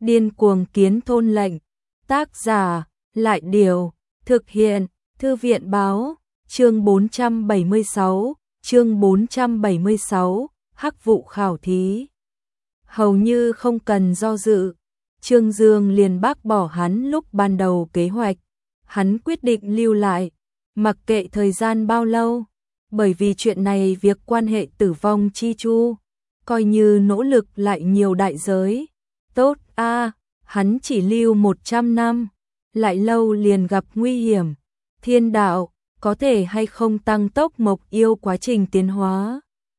Điên cuồng kiến thôn lệnh. Tác giả, Lại Điều. Thực hiện, Thư viện Báo. Chương 476, chương 476, Hắc vụ khảo thí. Hầu như không cần do dự, Trương Dương liền bác bỏ hắn lúc ban đầu kế hoạch. Hắn quyết định lưu lại, mặc kệ thời gian bao lâu, bởi vì chuyện này việc quan hệ tử vong chi chu, coi như nỗ lực lại nhiều đại giới. Tốt a, hắn chỉ lưu 100 năm, lại lâu liền gặp nguy hiểm. Thiên đạo, có thể hay không tăng tốc Mộc Yêu quá trình tiến hóa?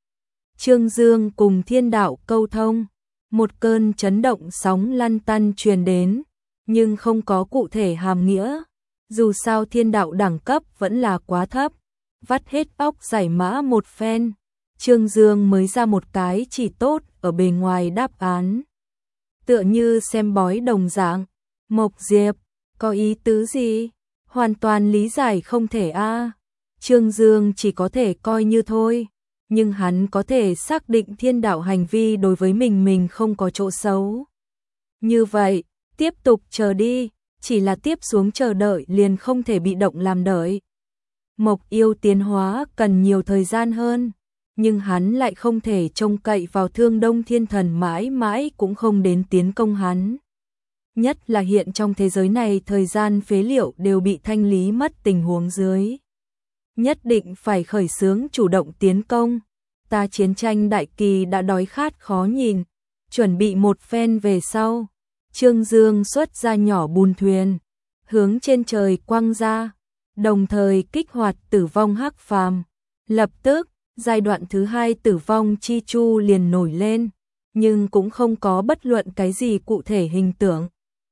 Trương Dương cùng thiên đạo câu thông, một cơn chấn động sóng lăn tăn truyền đến, nhưng không có cụ thể hàm nghĩa. Dù sao thiên đạo đẳng cấp vẫn là quá thấp, vắt hết óc giải mã một phen, Trương Dương mới ra một cái chỉ tốt ở bề ngoài đáp án. Tựa như xem bói đồng dạng, Mộc Diệp, có ý tứ gì? Hoàn toàn lý giải không thể a. Trương Dương chỉ có thể coi như thôi, nhưng hắn có thể xác định thiên đạo hành vi đối với mình không có chỗ xấu. Như vậy, tiếp tục chờ đi, chỉ là tiếp xuống chờ đợi liền không thể bị động làm đợi. Mộc Yêu tiến hóa cần nhiều thời gian hơn, nhưng hắn lại không thể trông cậy vào Thương Đông Thiên Thần mãi mãi cũng không đến tiến công hắn. Nhất là hiện trong thế giới này thời gian phế liệu đều bị thanh lý mất tình huống dưới. Nhất định phải khởi xướng chủ động tiến công. Ta chiến tranh đại kỳ đã đói khát khó nhìn, chuẩn bị một phen về sau. Trương Dương xuất ra nhỏ bùn thuyền, hướng trên trời quăng ra, đồng thời kích hoạt tử vong hắc phàm. Lập tức, giai đoạn thứ 2 tử vong chi chu liền nổi lên, nhưng cũng không có bất luận cái gì cụ thể hình tượng,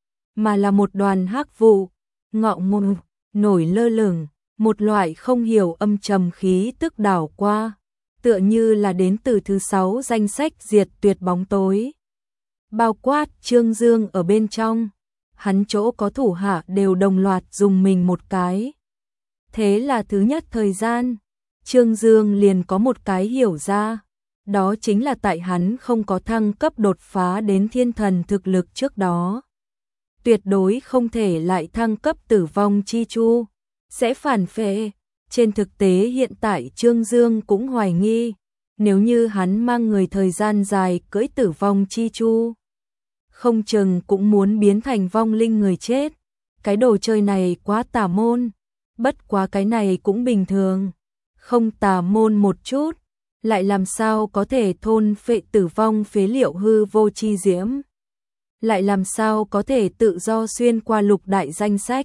mà là một đoàn hắc vụ, ngọ ngùng, nổi lơ lửng, một loại không hiểu âm trầm khí tức đảo qua, tựa như là đến từ thứ 6 danh sách diệt tuyệt bóng tối. Bao quát Trương Dương ở bên trong, hắn chỗ có thủ hạ đều đồng loạt dùng mình một cái. Thế là thứ nhất thời gian, Trương Dương liền có một cái hiểu ra, đó chính là tại hắn không có thăng cấp đột phá đến thiên thần thực lực trước đó. Tuyệt đối không thể lại thăng cấp tử vong chi chu, sẽ phản phệ. Trên thực tế hiện tại Trương Dương cũng hoài nghi, nếu như hắn mang người thời gian dài cưỡi tử vong chi chu, không chừng cũng muốn biến thành vong linh người chết. Cái đồ chơi này quá tà môn, bất quá cái này cũng bình thường, không tà môn một chút, lại làm sao có thể thôn phệ tử vong phế liệu hư vô chi diễm, lại làm sao có thể tự do xuyên qua lục đại danh sách.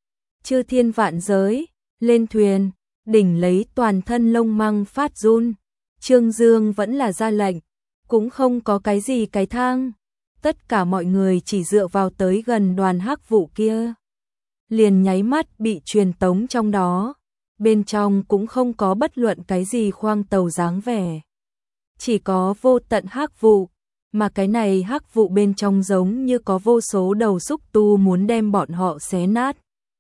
Chư thiên vạn giới, lên thuyền, đỉnh lấy toàn thân lông măng phát run. Trương Dương vẫn là ra lệnh, cũng không có cái gì cái thang. Tất cả mọi người chỉ dựa vào tới gần đoàn hắc vụ kia, liền nháy mắt bị truyền tống trong đó. Bên trong cũng không có bất luận cái gì khoang tàu dáng vẻ, chỉ có vô tận hắc vụ, mà cái này hắc vụ bên trong giống như có vô số đầu xúc tu muốn đem bọn họ xé nát.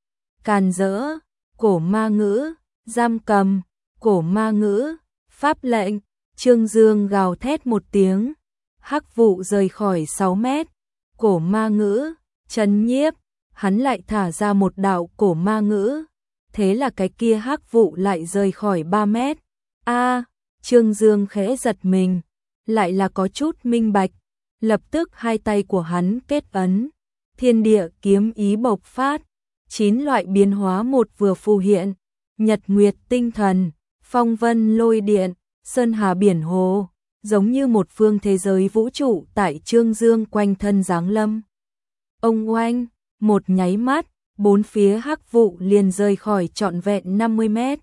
Càn rỡ, cổ ma ngữ, giam cầm, cổ ma ngữ, pháp lệnh. Trương Dương gào thét một tiếng, hắc vụ rời khỏi 6 mét, cổ ma ngữ, chấn nhiếp, hắn lại thả ra một đạo cổ ma ngữ, thế là cái kia hắc vụ lại rời khỏi 3 mét. A, Trương Dương khẽ giật mình, lại là có chút minh bạch, lập tức hai tay của hắn kết ấn, thiên địa kiếm ý bộc phát, 9 loại biến hóa một vừa phù hiện, nhật nguyệt tinh thần, phong vân lôi điện, sơn hà biển hồ, giống như một phương thế giới vũ trụ tại Trương Dương quanh thân giáng lâm. Ông oanh, một nháy mắt, bốn phía hắc vụ liền rời khỏi trọn vẹn 50 mét.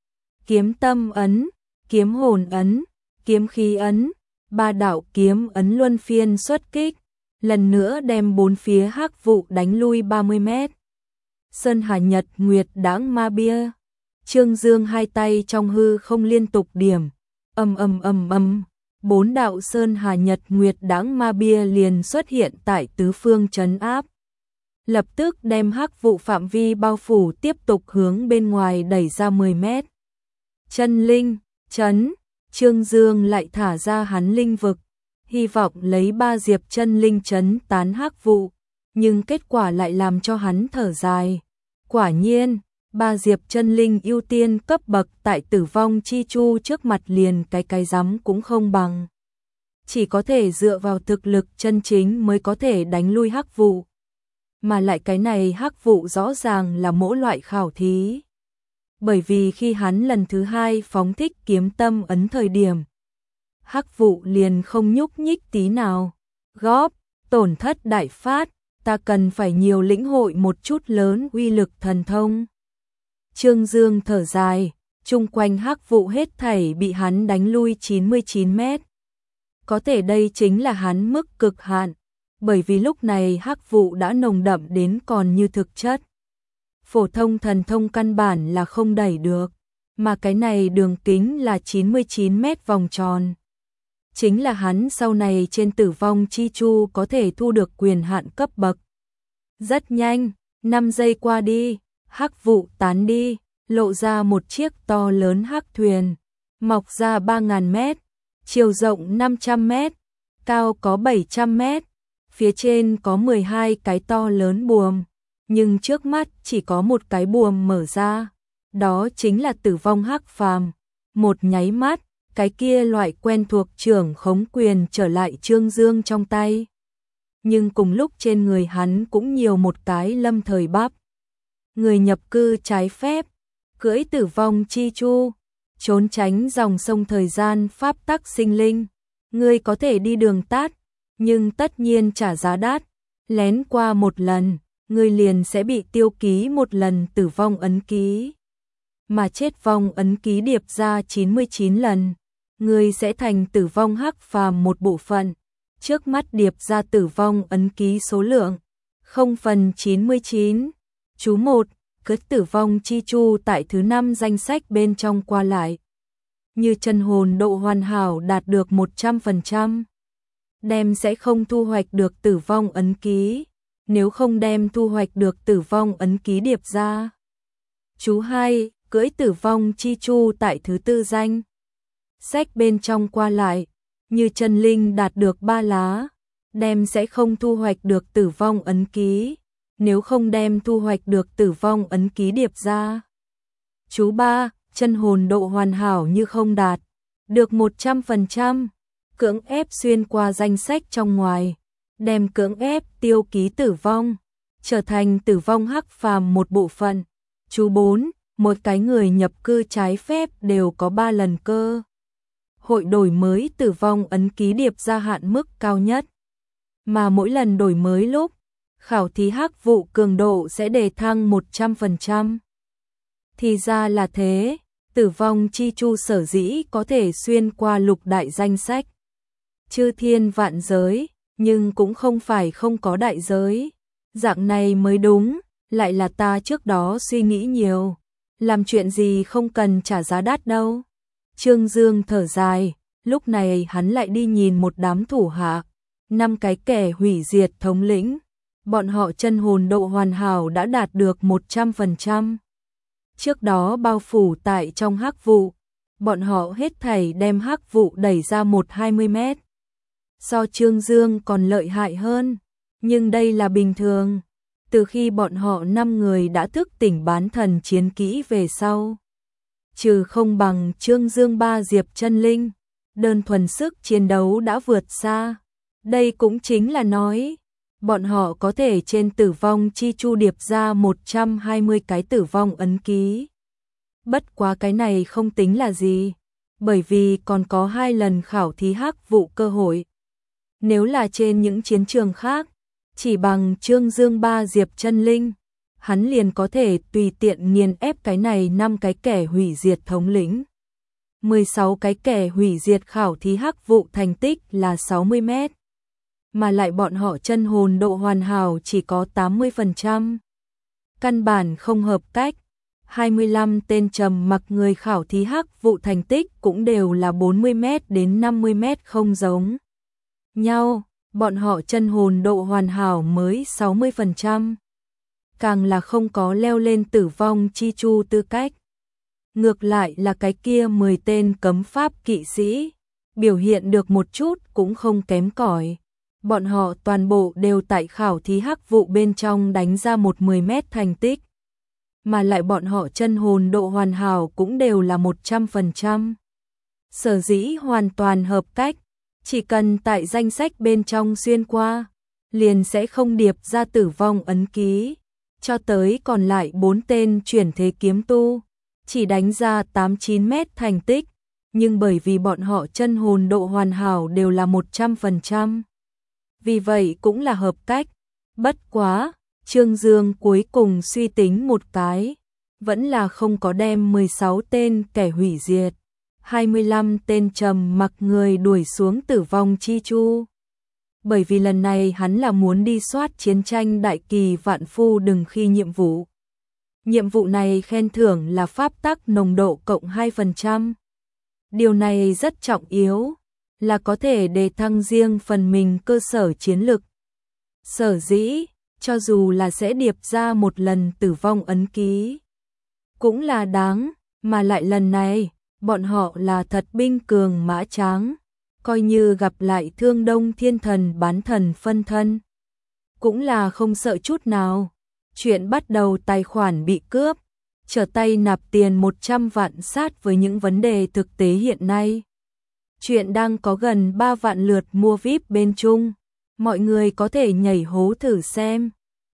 Kiếm tâm ấn, kiếm hồn ấn, kiếm khí ấn, 3 đạo kiếm ấn luân phiên xuất kích, lần nữa đem bốn phía hắc vụ đánh lui 30 mét. Sơn hà nhật nguyệt đãng ma bia, Trương Dương hai tay trong hư không liên tục điểm, ầm, 4 đạo sơn hà nhật nguyệt đãng ma bia liền xuất hiện tại tứ phương trấn áp. Lập tức đem hắc vụ phạm vi bao phủ tiếp tục hướng bên ngoài đẩy ra 10 mét. Chân linh, trấn, Trương Dương lại thả ra hắn linh vực, hy vọng lấy 3 diệp chân linh trấn tán hắc vụ, nhưng kết quả lại làm cho hắn thở dài. Quả nhiên, 3 diệp chân linh ưu tiên cấp bậc tại Tử Vong Chi Chu trước mặt liền cái rắm cũng không bằng. Chỉ có thể dựa vào thực lực chân chính mới có thể đánh lui hắc vụ. Mà lại cái này hắc vụ rõ ràng là mỗi loại khảo thí. Bởi vì khi hắn lần thứ 2 phóng thích kiếm tâm ấn thời điểm, hắc vụ liền không nhúc nhích tí nào. Góp, tổn thất đại phát, ta cần phải nhiều lĩnh hội một chút lớn uy lực thần thông. Trương Dương thở dài, chung quanh hắc vụ hết thảy bị hắn đánh lui 99 mét. Có thể đây chính là hắn mức cực hạn, bởi vì lúc này hắc vụ đã nồng đậm đến còn như thực chất. Phổ thông thần thông căn bản là không đẩy được, mà cái này đường kính là 99 mét vòng tròn. Chính là hắn sau này trên Tử Vong Chi Chu có thể thu được quyền hạn cấp bậc. Rất nhanh, 5 giây qua đi, hắc vụ tán đi, lộ ra một chiếc to lớn hắc thuyền, mọc ra 3.000 mét, chiều rộng 500 mét, cao có 700 mét, phía trên có 12 cái to lớn buồm, nhưng trước mắt chỉ có một cái buồm mở ra, đó chính là Tử Vong Hắc Phàm. Một nháy mắt, cái kia loại quen thuộc trưởng khống quyền trở lại Trương Dương trong tay. Nhưng cùng lúc trên người hắn cũng nhiều một cái lâm thời bắp. Người nhập cư trái phép, cưỡi Tử Vong Chi Chu, trốn tránh dòng sông thời gian pháp tắc sinh linh. Ngươi có thể đi đường tắt, nhưng tất nhiên trả giá đắt. Lén qua một lần, ngươi liền sẽ bị tiêu ký một lần tử vong ấn ký. Mà chết vong ấn ký điệp ra 99 lần, ngươi sẽ thành Tử Vong Hắc Phàm một bộ phận. Trước mắt điệp ra tử vong ấn ký số lượng 0/99. Chú 1, cưỡi Tử Vong Chi Chu tại thứ 5 danh sách bên trong qua lại. Như chân hồn độ hoàn hảo đạt được 100%, đem sẽ không thu hoạch được tử vong ấn ký, nếu không đem thu hoạch được tử vong ấn ký điệp ra. Chú 2, cưỡi Tử Vong Chi Chu tại thứ 4 danh sách bên trong qua lại, như chân linh đạt được 3 lá, đem sẽ không thu hoạch được tử vong ấn ký, nếu không đem thu hoạch được tử vong ấn ký điệp ra. Chú 3, chân hồn độ hoàn hảo như không đạt được 100%, cưỡng ép xuyên qua danh sách trong ngoài, đem cưỡng ép tiêu ký tử vong, trở thành Tử Vong Hắc Phàm một bộ phận. Chú 4, một cái người nhập cư trái phép đều có 3 lần cơ hội đổi mới tử vong ấn ký điệp ra hạn mức cao nhất, mà mỗi lần đổi mới lúc khảo thí hắc vụ cường độ sẽ đề thăng 100%. Thì ra là thế, Tử Vong Chi Chu sở dĩ có thể xuyên qua lục đại danh sách chư thiên vạn giới, nhưng cũng không phải không có đại giới. Dạng này mới đúng, lại là ta trước đó suy nghĩ nhiều, làm chuyện gì không cần trả giá đắt đâu. Trương Dương thở dài, lúc này hắn lại đi nhìn một đám thủ hạ, 5 cái kẻ hủy diệt thống lĩnh, bọn họ chân hồn độ hoàn hảo đã đạt được 100%. Trước đó bao phủ tại trong hắc vụ, bọn họ hết thảy đem hắc vụ đẩy ra 120 mét. So Trương Dương còn lợi hại hơn, nhưng đây là bình thường. Từ khi bọn họ 5 người đã thức tỉnh bán thần chiến kỹ về sau, trừ không bằng Trương Dương 3 diệp chân linh, đơn thuần sức chiến đấu đã vượt xa. Đây cũng chính là nói, bọn họ có thể trên Tử Vong Chi Chu điệp ra 120 cái tử vong ấn ký. Bất quá cái này không tính là gì, bởi vì còn có 2 lần khảo thí hắc vụ cơ hội. Nếu là trên những chiến trường khác, chỉ bằng Trương Dương 3 diệp chân linh, hắn liền có thể tùy tiện nghiền ép cái này 5 cái kẻ hủy diệt thống lĩnh. 16 cái kẻ hủy diệt khảo thí hắc vụ thành tích là 60 mét. Mà lại bọn họ chân hồn độ hoàn hảo chỉ có 80%. Căn bản không hợp cách. 25 tên trầm mặc người khảo thí hắc vụ thành tích cũng đều là 40 mét đến 50 mét không giống nhau. Bọn họ chân hồn độ hoàn hảo mới 60%. Càng là không có leo lên Tử Vong Chi Chu tư cách. Ngược lại là cái kia 10 tên cấm pháp kỵ sĩ, biểu hiện được một chút cũng không kém cỏi. Bọn họ toàn bộ đều tại khảo thí hắc vụ bên trong đánh ra một 10 mét thành tích. Mà lại bọn họ chân hồn độ hoàn hảo cũng đều là 100%. Sở dĩ hoàn toàn hợp cách, chỉ cần tại danh sách bên trong xuyên qua, liền sẽ không điệp ra tử vong ấn ký. Cho tới còn lại 4 tên chuyển thế kiếm tu, chỉ đánh ra 8-9 mét thành tích, nhưng bởi vì bọn họ chân hồn độ hoàn hảo đều là 100%. Vì vậy cũng là hợp cách. Bất quá, Trương Dương cuối cùng suy tính một cái, vẫn là không có đem 16 tên kẻ hủy diệt, 25 tên trầm mặc người đuổi xuống tử vong chi chu. Bởi vì lần này hắn là muốn đi soát chiến tranh đại kỳ vạn phu đừng khi nhiệm vụ. Nhiệm vụ này khen thưởng là pháp tắc nồng độ cộng 2%. Điều này rất trọng yếu, là có thể đề thăng riêng phần mình cơ sở chiến lực. Sở dĩ, cho dù là sẽ điệp ra một lần tử vong ấn ký, cũng là đáng, mà lại lần này, bọn họ là thật binh cường mã tráng, coi như gặp lại Thương Đông Thiên Thần bán thần phân thân, cũng là không sợ chút nào. Chuyện bắt đầu tài khoản bị cướp, trở tay nạp tiền 100 vạn sát với những vấn đề thực tế hiện nay. Chuyện đang có gần 3 vạn lượt mua VIP bên Trung, mọi người có thể nhảy hố thử xem.